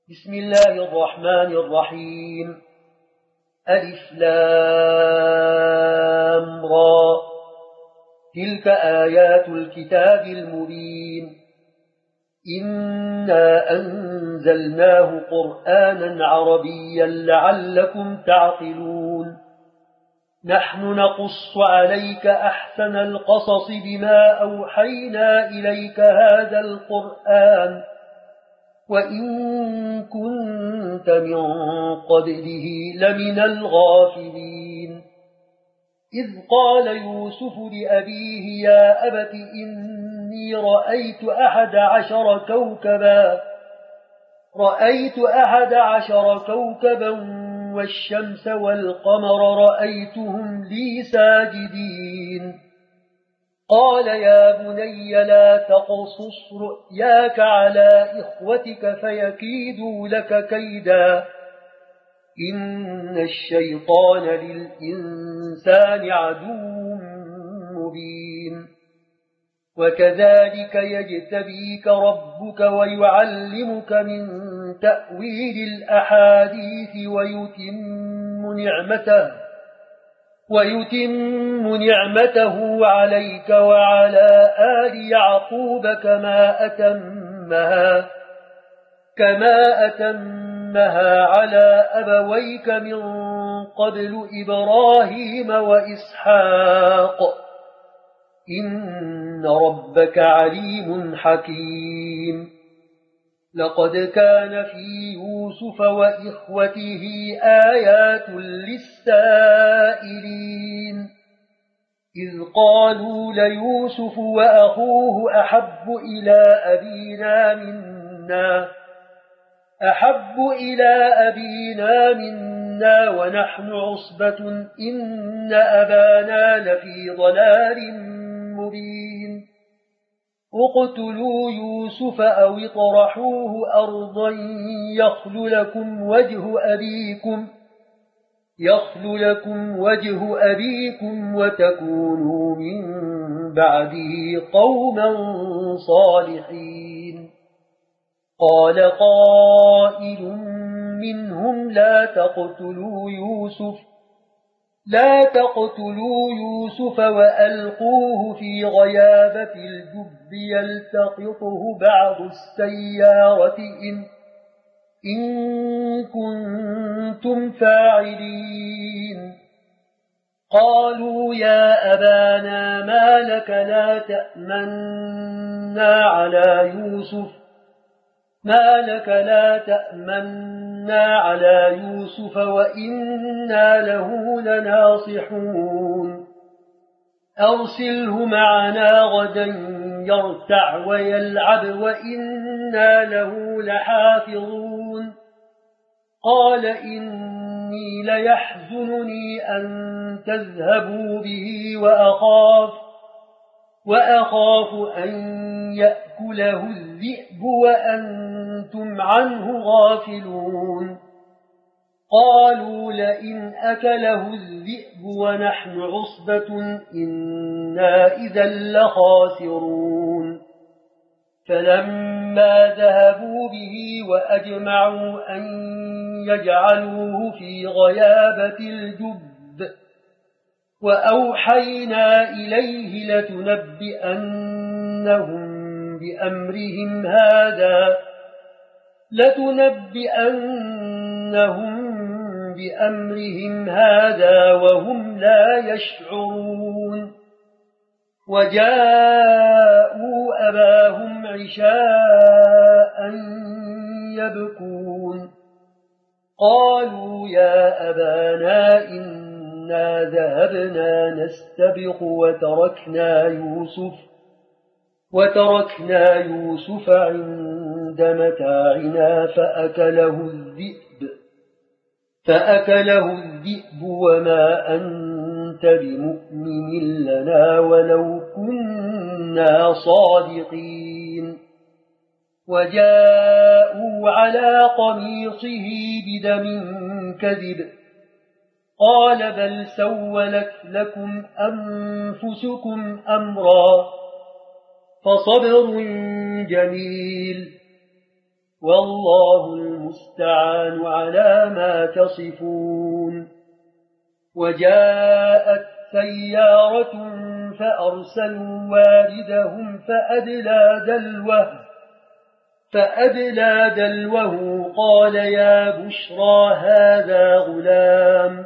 بسم الله الرحمن الرحيم. ألف لام را. تلك آيات الكتاب المبين. إنا أنزلناه قرآنا عربيا لعلكم تعقلون. نحن نقص عليك أحسن القصص بما أوحينا إليك هذا القرآن وإن كنت من قبله لمن الغافلين. إذ قال يوسف لأبيه يا أبت إني رأيت 11 كوكبا والشمس والقمر رأيتهم لي ساجدين. قال يا بني لا تقصص رؤياك على إخوتك فيكيدوا لك كيدا إن الشيطان للإنسان عدو مبين. وكذلك يجتبيك ربك ويعلمك من تأويل الأحاديث ويتم نعمته عليك وعلى آل يعقوب كما أتمها على أبويك من قبل إبراهيم وإسحاق إن ربك عليم حكيم. لقد كان في يوسف وإخوته آيات للسائلين إذ قالوا ليوسف وأخوه أحب إلى أبينا منا ونحن عصبة إن أبانا لفي ضلال مبين. اقتلوا يوسف أو اطرحوه أرضا يخل لكم وجه أبيكم وتكونوا من بعده قوما صالحين. قال قائل منهم لا تقتلوا يوسف وألقوه في غيابة الجب يلتقطه بعض السيارة إن كنتم فاعلين. قالوا يا أبانا ما لك لا تأمنا على يوسف وإنا له لناصحون. أرسله معنا غدا يرتع ويلعب وإنا له لحافظون. قال إني ليحزنني أن تذهبوا به وأخاف أن يأكله الذئب وأنتم عنه غافلون. قالوا لئن أكله الذئب ونحن عصبة إنا إذا لخاسرون. فلما ذهبوا به وأجمعوا أن يجعلوه في غيابة الجب وأوحينا إليه لتنبئنهم بأمرهم هذا وهم لا يشعرون. وجاءوا أباهم عشاء يبكون. قالوا يا أبانا إنا ذهبنا نستبق وتركنا يوسف عند متاعنا فأكله الذئب وما أنت بمؤمن لنا ولو كنا صادقين. وجاءوا على قميصه بدم كذب. قال بل سولت لكم أنفسكم أمرا فصبر جميل والله المستعان المستعان على ما تصفون. وجاءت سيارة فأرسلوا واردهم فأدلى دلوه قال يا بشرى هذا غلام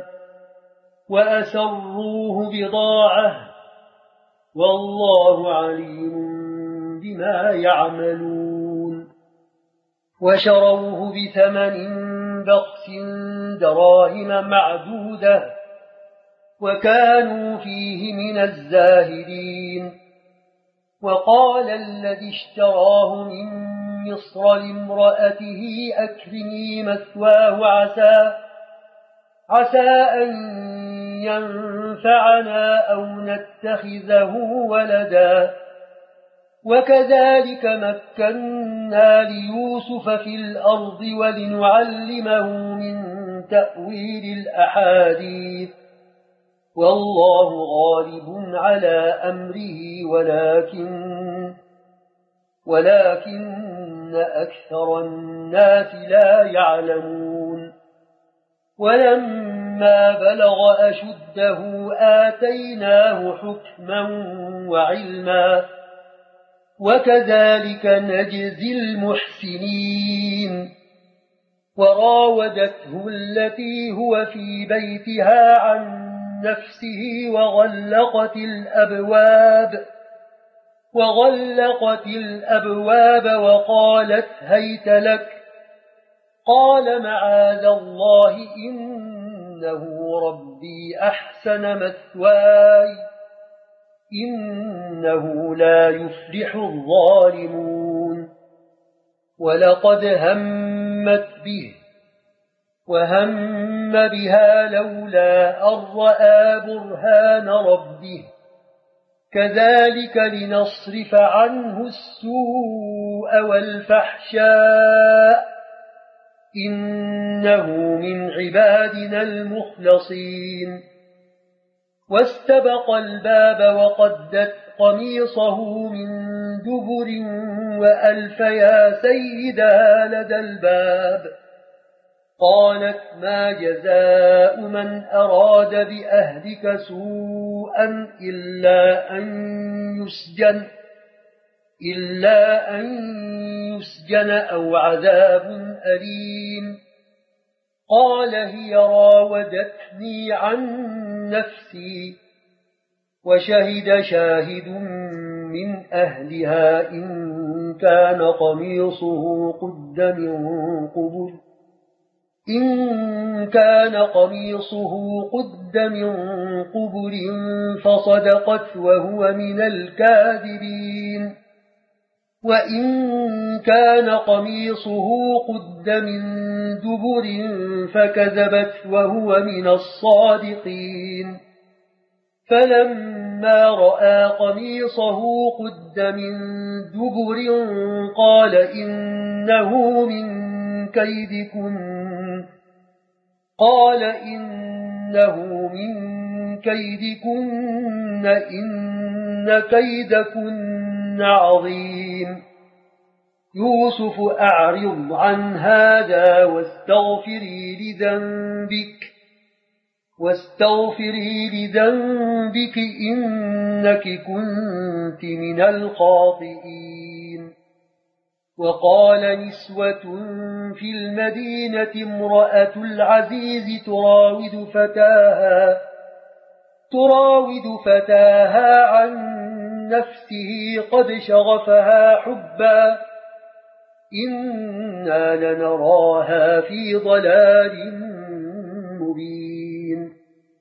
وأسروه بضاعة والله عليم بما يعملون. وشروه بثمن بخس دراهم معدودة وكانوا فيه من الزاهدين. وقال الذي اشتراه من مصر لامرأته أكرمي مثواه عسى أن ينفعنا أو نتخذه ولدا. وكذلك مكنا ليوسف في الأرض ولنعلمه من تأويل الأحاديث والله غالب على أمره ولكن أكثر الناس لا يعلمون. ولما بلغ أشده آتيناه حكما وعلما وكذلك نجزي المحسنين. وراودته التي هو في بيتها عن نفسه وغلقت الأبواب وقالت هيت لك. قال معاذ الله إنه ربي أحسن مثواي إنه لا يفلح الظالمون. ولقد همت به وهم بها لولا أن رأى برهان ربه كذلك لنصرف عنه السوء والفحشاء إنه من عبادنا المخلصين. واستبق الباب وقدت قميصه من دبر وألف يا سيدها لدى الباب. قالت ما جزاء من أراد بأهلك سوءا إلا أن يسجن أو عذاب أليم. قال هي راودتني عن نفسي وشهد شاهد من أهلها إن كان قميصه قد من قبل فصدقت وهو من الكاذبين. وإن كان قميصه قد من دبر فكذبت وهو من الصادقين. فلما رأى قميصه قد من دبر قال إنه من كيدكن إن كيدكن عظيم. يوسف أعرض عن هذا واستغفري لذنبك إنك كنت من الخاطئين. وقال نسوة في المدينة امرأة العزيز تراود فتاها عن نفسه قد شغفها حبا إنا لنراها في ضلال مبين.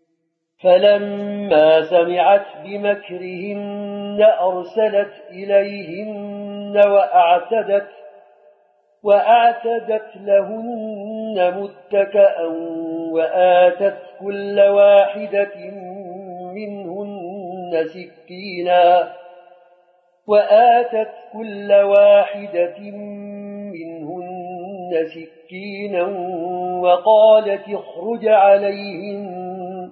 فلما سمعت بمكرهن أرسلت إليهن وأعتدت لهن متكأ وآتت كل واحدة منهن سكينا وقالت اخرج عليهن.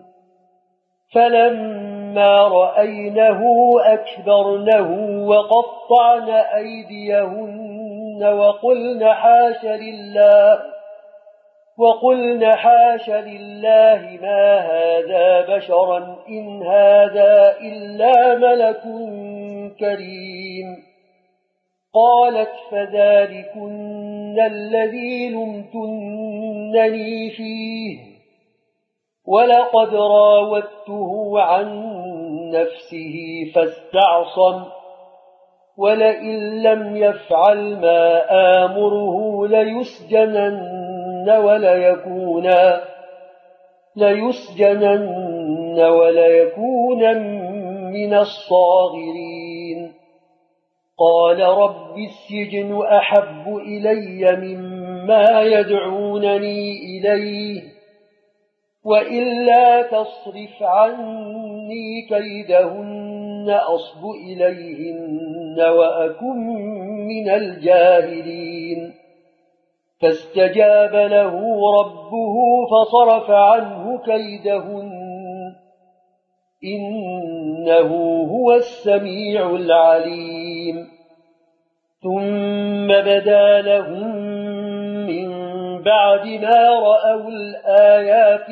فلما رأينه أكبرنه وقطعن أيديهن وقلن حاش لله ما هذا بشرا إن هذا إلا ملك كريم قالت فذلكن الذي لمتنني فيه ولقد راودته عن نفسه فاستعصم ولئن لم يفعل ما آمره ليسجنن وليكون من الصاغرين قال رب السجن أحب إلي مما يدعونني إليه وإلا تصرف عني كيدهن أصب إليهن وأكن من الجاهلين فاستجاب له ربه فصرف عنه كيدهن إنه هو السميع العليم ثم بدا لهم من بعد ما رأوا الآيات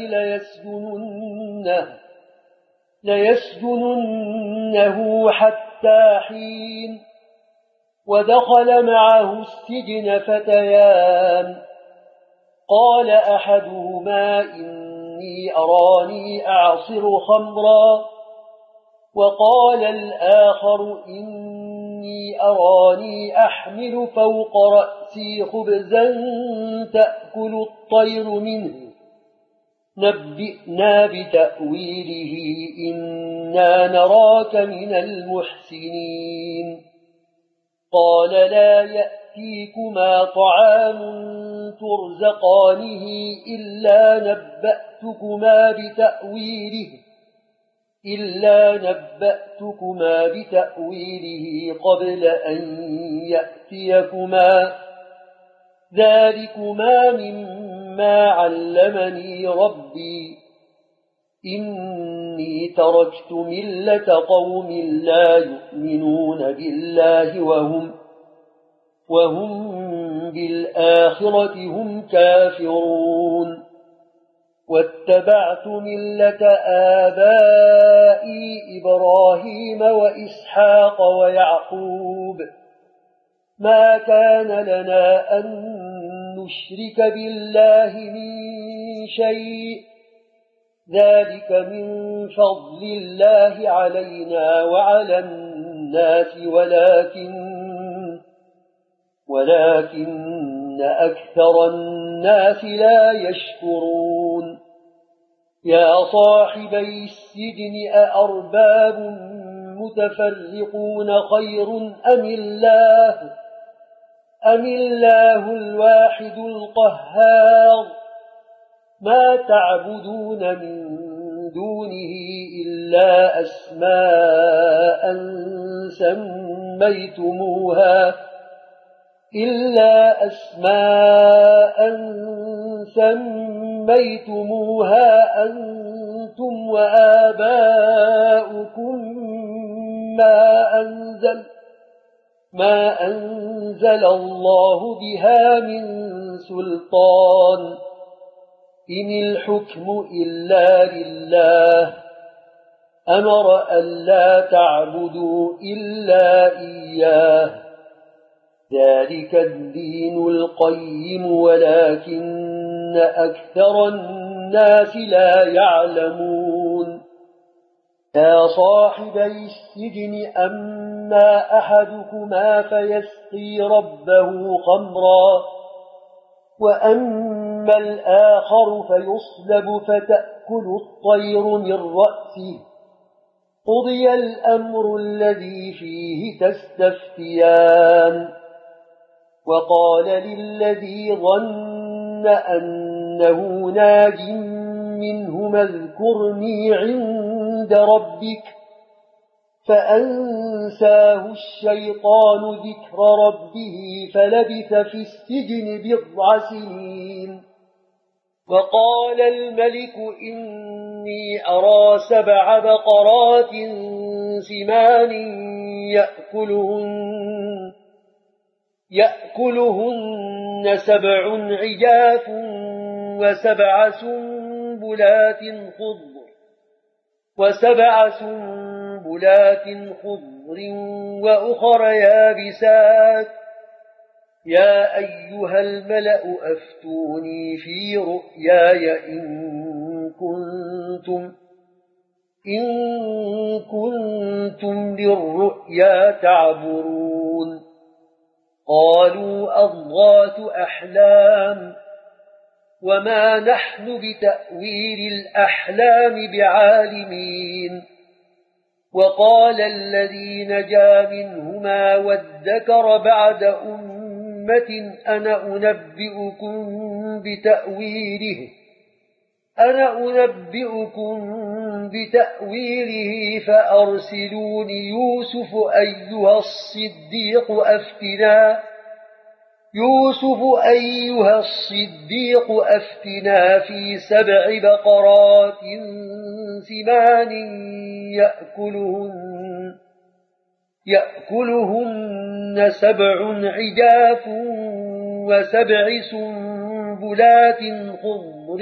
ليسجننه حتى حين ودخل معه السجن فتيان قال أحدهما إني أراني أعصر خمرا وقال الآخر إني أراني أحمل فوق رأسي خبزا تأكل الطير منه نبئنا بتأويله إنا نراك من المحسنين قال لا يأتيكما طعام ترزقانه إلا نبأتكما بتأويله قبل أن يأتيكما ذلكما مما علمني ربي إني تركت ملة قوم لا يؤمنون بالله وهم بالآخرة هم كافرون واتبعت ملة آبائي إبراهيم وإسحاق ويعقوب ما كان لنا أن نشرك بالله من شيء ذلك من فضل الله علينا وعلى الناس ولكن أكثر الناس لا يشكرون يا صاحبي السجن أأرباب متفرقون خير أم الله الواحد القهار ما تعبدون من دونه إلا أسماء سميتموها أنتم وآباؤكم ما أنزل الله بها من سلطان إن الحكم إلا لله أمر ألا تعبدوا إلا إياه ذلك الدين القيم ولكن أكثر الناس لا يعلمون يا صاحبي السجن أما أحدكما فيسقي ربه خمرا وأما الآخر فيصلب فتأكل الطير من رأسه قضي الأمر الذي فيه تستفتيان وقال للذي ظن أنه ناج منهما اذكرني عند ربك فأنساه الشيطان ذكر ربه فلبث في السجن 9 سنين وقال الملك إني أرى 7 بقرات سمان يأكلهن 7 عجاف وسبع سنبلات خضر وأخر يابسات يا أيها الملأ أفتوني في رؤياي إن كنتم للرؤيا تعبرون قالوا أضغاث أحلام وما نحن بتأويل الأحلام بعالمين وقال الذي نجا منهما وادكر بعد أمة أنا أنبئكم بتأويله فأرسلون يوسف أيها الصديق أفتنا في 7 بقرات سمان يأكلهن 7 عجاف و7 سنبلات خضر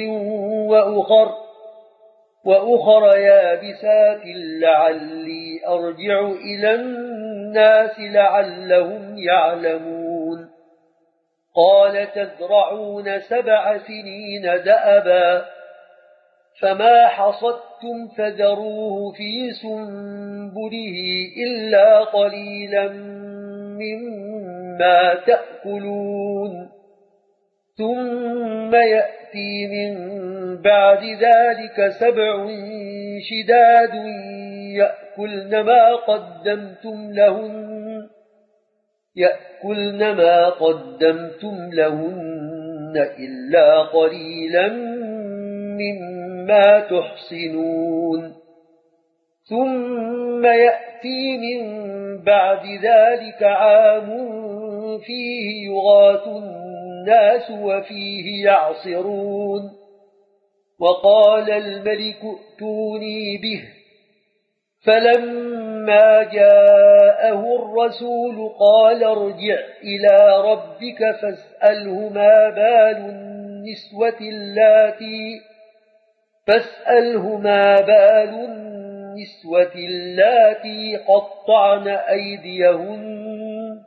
وأخر يابسات لعلي أرجع إلى الناس لعلهم يعلمون قال تزرعون 7 سنين دأبا فما حصدتم فذروه في سنبله إلا قليلا مما تأكلون ثم يأتي من بعد ذلك 7 شداد يأكلن ما قدمتم لهن إلا قليلا مما تحصنون ثم يأتي من بعد ذلك عام فيه يغاث الناس وفيه يعصرون وقال الملك ائتوني به فلما جاءه الرسول قال ارجع إلى ربك فاسأله ما بال النسوة اللاتي قطعن أيديهن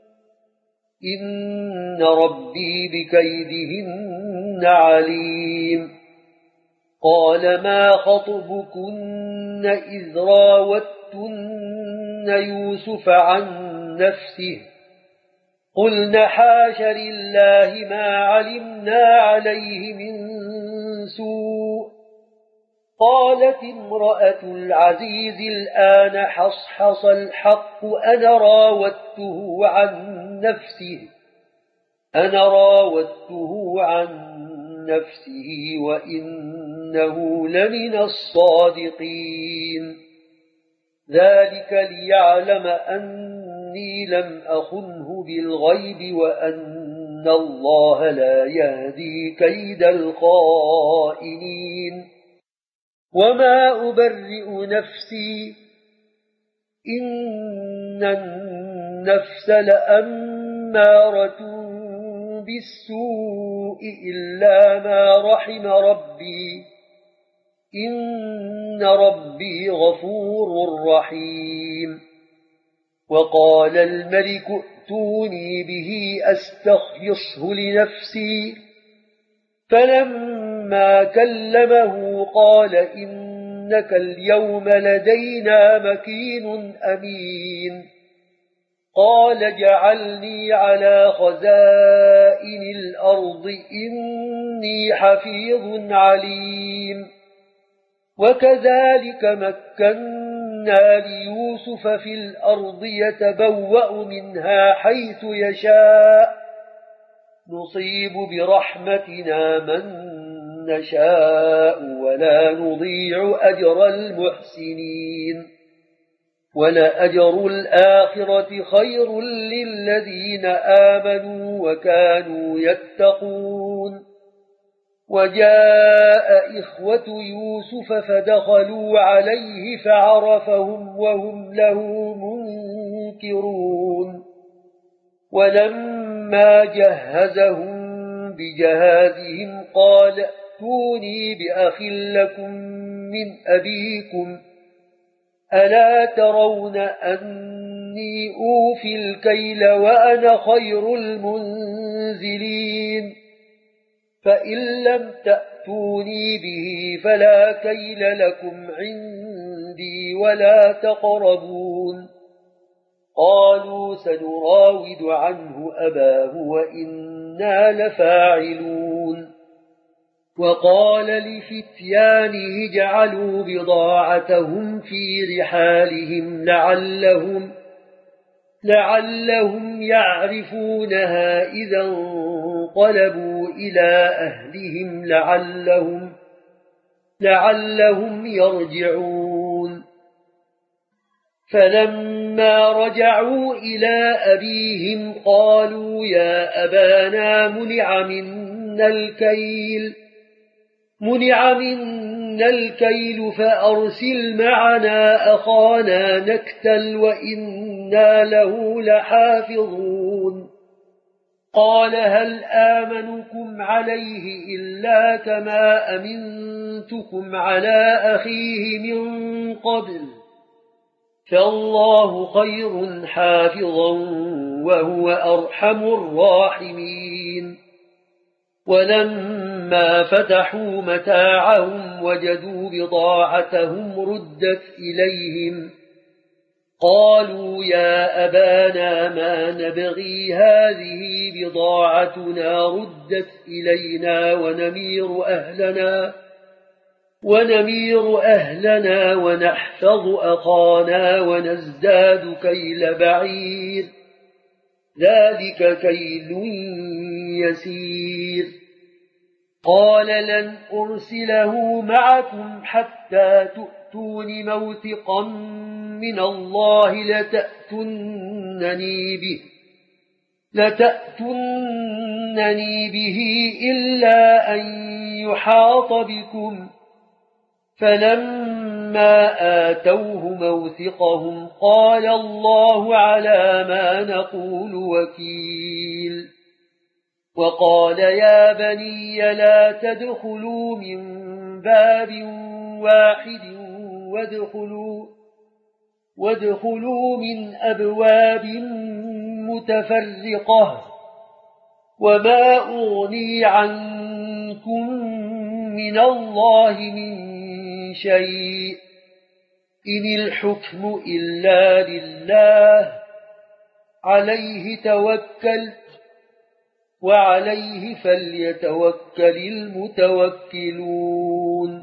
إن ربي بكيدهن عليم قال ما خطبكن إذ راوتن يوسف عن نفسه قلن حاش لله ما علمنا عليه من سوء قالت امرأة العزيز الآن حصحص الحق أنا راودته عن نفسه وإنه لمن الصادقين ذلك ليعلم أني لم أخنه بالغيب وأن الله لا يهدي كيد الخائنين وما أبرئ نفسي إن النفس لأمارة بالسوء إلا ما رحم ربي إن ربي غفور رحيم وقال الملك ائتوني به أستخلصه لنفسي فلما كلمه قال إنك اليوم لدينا مكين أمين قال جعلني على خزائن الأرض إني حفيظ عليم وكذلك مكنا ليوسف في الأرض يتبوأ منها حيث يشاء نصيب برحمتنا من نشاء ولا نضيع أجر المحسنين ولأجر الآخرة خير للذين آمنوا وكانوا يتقون وجاء إخوة يوسف فدخلوا عليه فعرفهم وهم له منكرون ولما جهزهم بجهازهم ائتوني بأخ لكم من أبيكم ألا ترون أني أوفي الكيل وأنا خير المنزلين فإن لم تأتوني به فلا كيل لكم عندي ولا تقربون قالوا سنراود عنه أباه وإنا لفاعلون وقال لفتيانه اجعلوا بضاعتهم في رحالهم لعلهم يعرفونها إذا انقلبوا إلى أهلهم لعلهم يرجعون فلما رجعوا إلى أبيهم قالوا يا أبانا منع منا الكيل فأرسل معنا أخانا نكتل وإنا له لحافظون قال هل آمنكم عليه إلا كما أمنتكم على أخيه من قبل فالله خير حافظا وهو أرحم الراحمين ولما فتحوا متاعهم وجدوا بضاعتهم ردت إليهم قالوا يا أبانا ما نبغي هذه بضاعتنا ردت إلينا ونمير أهلنا ونحفظ أخانا ونزداد كيل بعير ذلك كيل يسير قال لن أرسله معكم حتى تؤتون موثقا من الله لتأتونني به إلا أن يحاط بكم فلما آتوه موثقهم قال الله على ما نقول وكيل وقال يا بني لا تدخلوا من باب واحد وادخلوا من أبواب متفرقة وما أغني عنكم من الله من شيء إن الحكم إلا لله عليه توكلت وعليه فليتوكل المتوكلون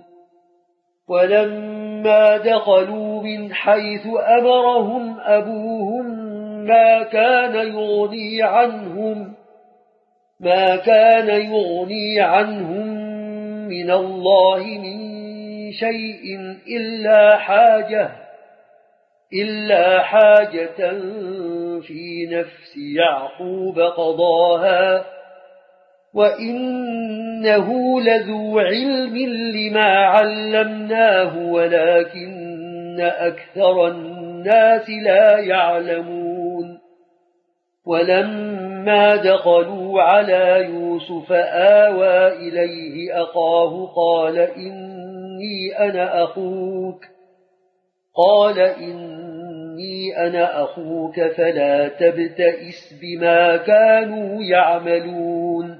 ولما دخلوا من حيث أمرهم أبوهم ما كان يغني عنهم من الله من شيء إلا حاجة في نفس يعقوب قضاها وإنه لذو علم لما علمناه ولكن أكثر الناس لا يعلمون ولما دخلوا على يوسف آوى إليه أخاه قال إني أنا أخوك فلا تبتئس بما كانوا يعملون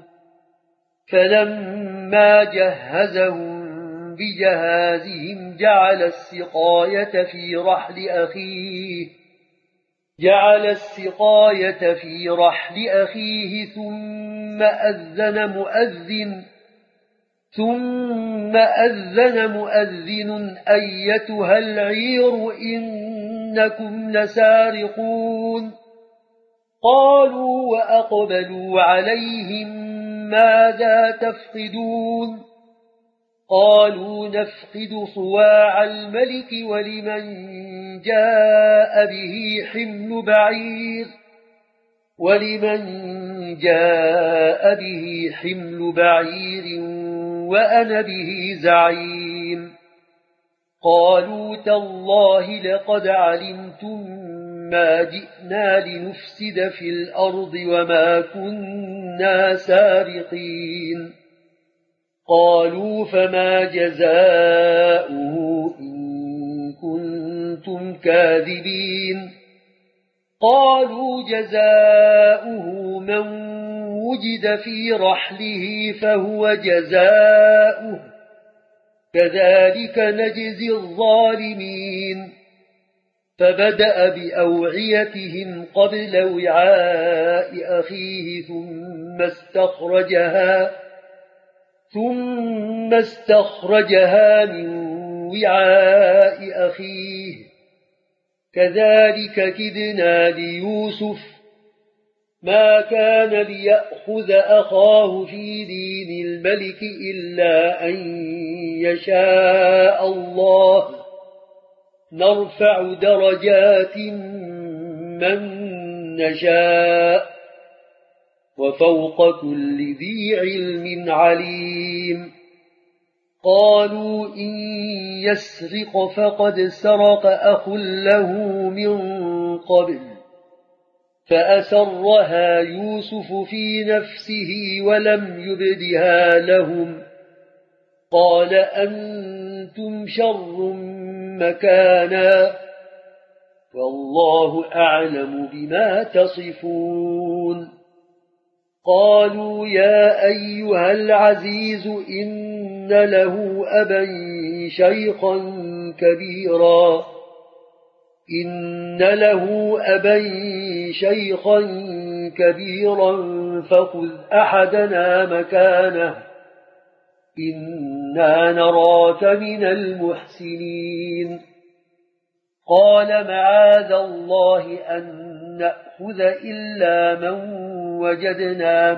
فلما جهزهم بجهازهم جعل السقاية في رحل أخيه ثم أذن مؤذن أيتها العير إنكم لسارقون قالوا وأقبلوا عليهم ماذا تفقدون قالوا نفقد صواع الملك ولمن جاء به حمل بعير وأنا به زعيم قالوا تالله لقد علمتم ما جئنا لنفسد في الأرض وما كنا سارقين قالوا فما جزاؤه إن كنتم كاذبين قالوا جزاؤه من وجد في رحله فهو جزاؤه كذلك نجزي الظالمين فبدأ بأوعيتهم قبل وعاء أخيه ثم استخرجها من وعاء أخيه كذلك كدنا ليوسف ما كان ليأخذ أخاه في دين الملك إلا أن يشاء الله نرفع درجات من نشاء وفوق كل ذي علم عليم قالوا إن يسرق فقد سرق أخ له من قبل فأسرها يوسف في نفسه ولم يبدها لهم قال أنتم شر مكانا والله أعلم بما تصفون قالوا يا أيها العزيز إن له أبا شيخا كبيرا فخذ أحدنا مكانه إنا نراك من المحسنين قال معاذ الله أن نأخذ إلا من وجدنا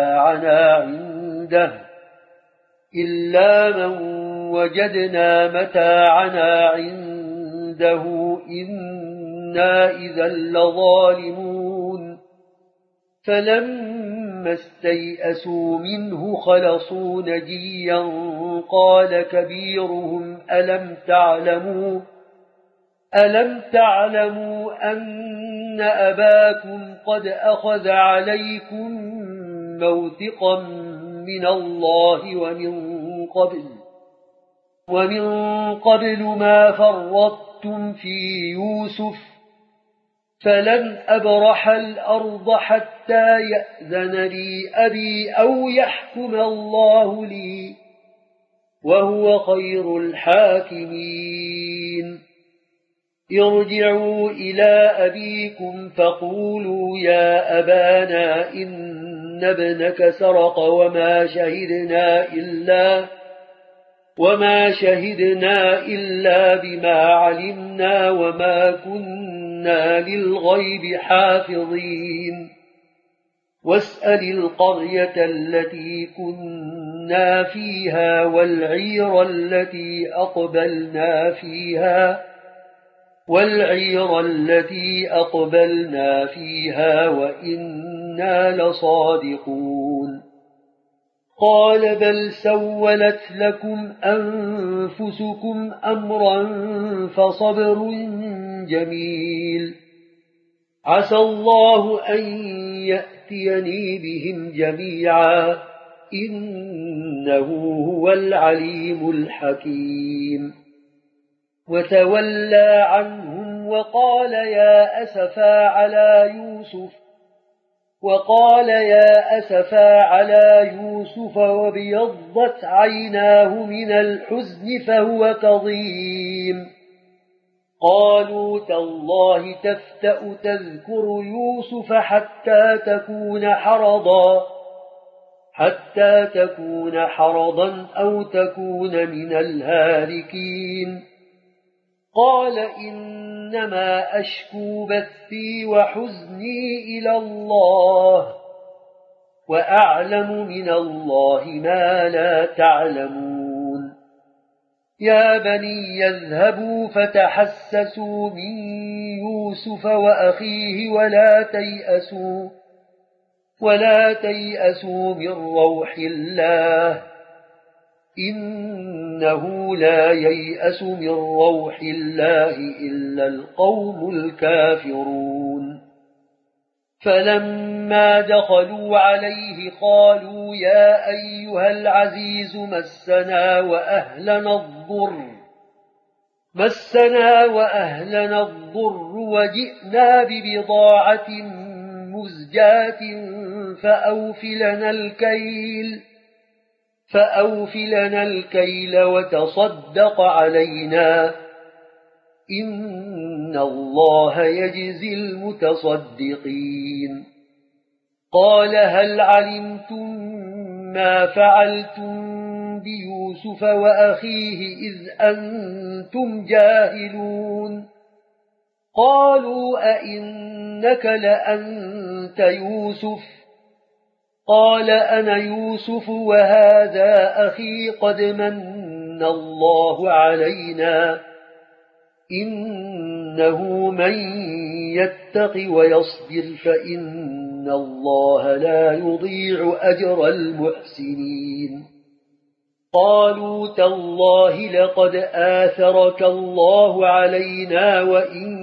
متاعنا عنده إنا إذا لظالمون فلما استيئسوا منه خلصوا نجيا قال كبيرهم ألم تعلموا أن أباكم قد أخذ عليكم موثقا من الله ومن قبل ما فرطتم في يوسف فلن أبرح الأرض حتى يأذن لي أبي أو يحكم الله لي وهو خير الحاكمين ارجعوا إلى أبيكم فقولوا يا أبانا إن ابنك سرق وما شهدنا إلا بما علمنا وما كنا للغيب حافظين واسأل القرية التي كنا فيها والعير التي أقبلنا فيها وإنا لصادقون قال بل سولت لكم أنفسكم أمرا فصبر جميل عسى الله أن يأتيني بهم جميعا إنه هو العليم الحكيم وتولى عنهم وقال يا أسفا على يوسف وابيضت عيناه من الحزن فهو كظيم قالوا تالله تفتأ تذكر يوسف حتى تكون حرضا أو تكون من الهالكين قال إنما أشكو بثي وحزني إلى الله وأعلم من الله ما لا تعلمون يا بني يذهبوا فتحسسوا من يوسف وأخيه ولا تيأسوا من روح الله إنه لا ييأس من روح الله إلا القوم الكافرون فلما دخلوا عليه قالوا يا أيها العزيز مسنا وأهلنا الضر وجئنا ببضاعة مزجاة فأوفلنا الكيل وتصدق علينا إن الله يجزي المتصدقين قال هل علمتم ما فعلتم بيوسف وأخيه إذ أنتم جاهلون قالوا أئنك لأنت يوسف قال أنا يوسف وهذا أخي قد من الله علينا إنه من يتق ويصبر فإن الله لا يضيع أجر المحسنين قالوا تالله لقد آثرك الله علينا وإن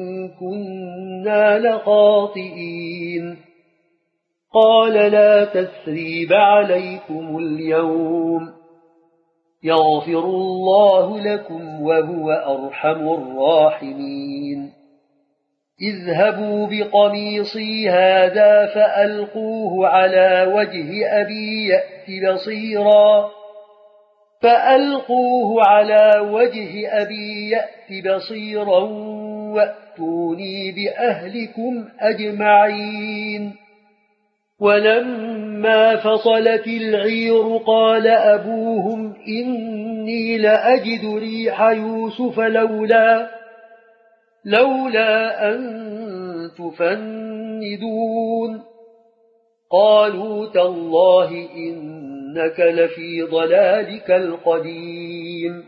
كنا لخاطئين قال لا تثريب عليكم اليوم يغفر الله لكم وهو أرحم الراحمين اذهبوا بقميصي هذا فألقوه على وجه أبي يأت بصيرا وأتوني بأهلكم أجمعين ولما فصلت العير قال أبوهم إني لأجد ريح يوسف لولا أن تفندون قالوا تالله إنك لفي ضلالك القديم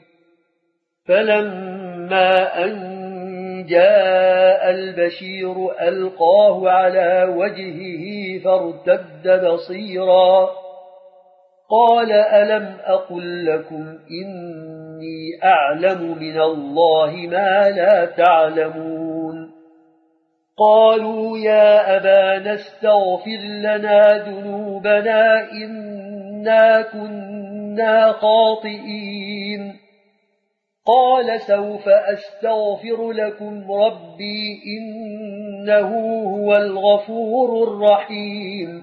فلما أن جاء البشير ألقاه على وجهه فارتد بصيرا قال ألم أقل لكم إني أعلم من الله ما لا تعلمون قالوا يا أبانا استغفر لنا ذنوبنا إنا كنا خاطئين قال سوف أستغفر لكم ربي إنه هو الغفور الرحيم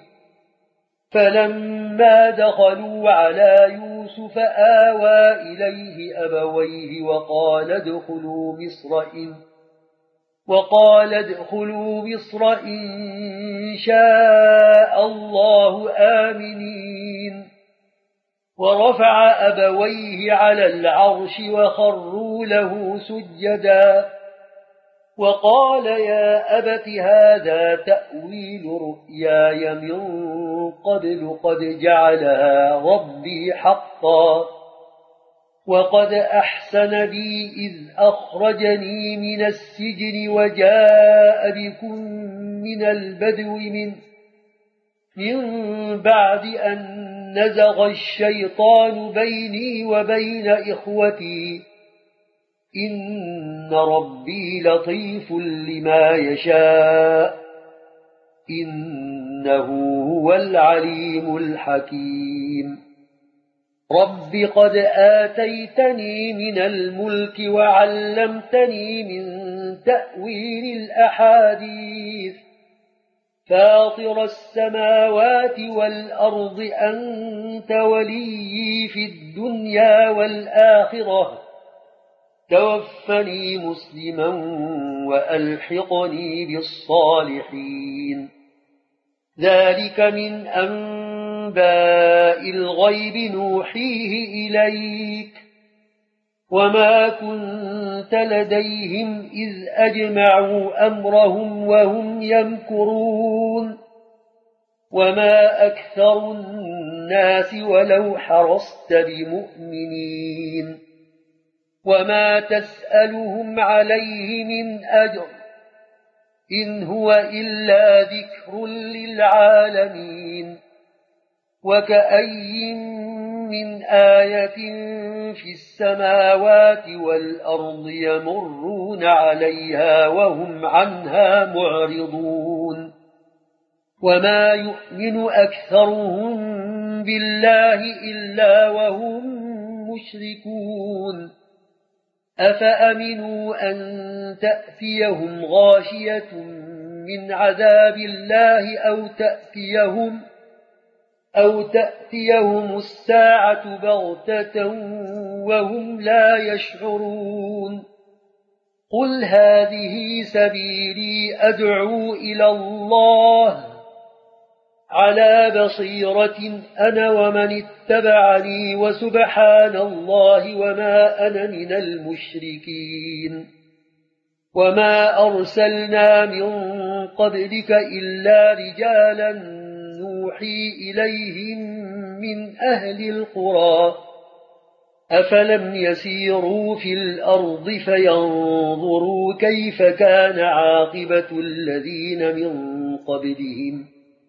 فلما دخلوا على يوسف آوى إليه أبويه وقال ادخلوا مصر إن شاء الله آمنين ورفع أبويه على العرش وخروا له سجدا وقال يا أبت هذا تأويل رؤياي من قبل قد جعلها ربي حقا وقد أحسن بي إذ أخرجني من السجن وجاء بكم من البدو من بعد أن نزغ الشيطان بيني وبين إخوتي إن ربي لطيف لما يشاء إنه هو العليم الحكيم رب قد آتيتني من الملك وعلمتني من تأويل الأحاديث فاطر السماوات والأرض أنت ولي في الدنيا والآخرة توفني مسلما وألحقني بالصالحين ذلك من أنباء الغيب نوحيه إليك وما كنت لديهم إذ أجمعوا أمرهم وهم يمكرون وما أكثر الناس ولو حرصت بمؤمنين وما تسألهم عليه من أجر إن هو إلا ذكر للعالمين وكأي من آية في السماوات والأرض يمرون عليها وهم عنها معرضون وما يؤمن أكثرهم بالله إلا وهم مشركون أفأمنوا أن تأتيهم غاشية من عذاب الله أو تأتيهم الساعة بغتة وهم لا يشعرون قل هذه سبيلي أدعو إلى الله على بصيرة أنا ومن اتبعني وسبحان الله وما أنا من المشركين وما أرسلنا من قبلك إلا رجالا نوحي إليهم من أهل القرى أفلم يسيروا في الأرض فينظروا كيف كان عاقبة الذين من قبلهم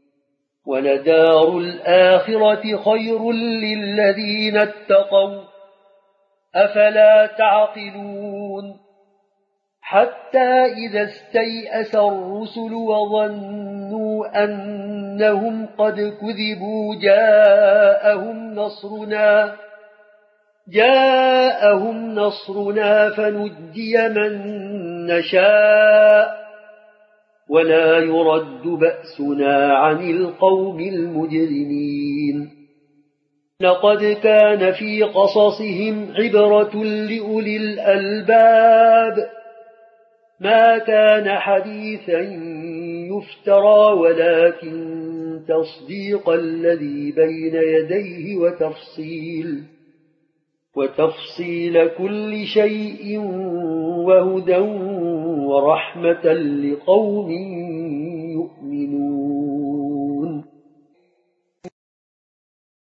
ولدار الآخرة خير للذين اتقوا أفلا تعقلون حتى إذا استيأس الرسل وظنوا أنهم قد كذبوا جاءهم نصرنا فنجي من نشاء ولا يرد بأسنا عن القوم المجرمين لقد كان في قصصهم عبرة لأولي الألباب ما كان حديثا يفترى ولكن تصديق الذي بين يديه وتفصيل كل شيء وهدى ورحمة لقوم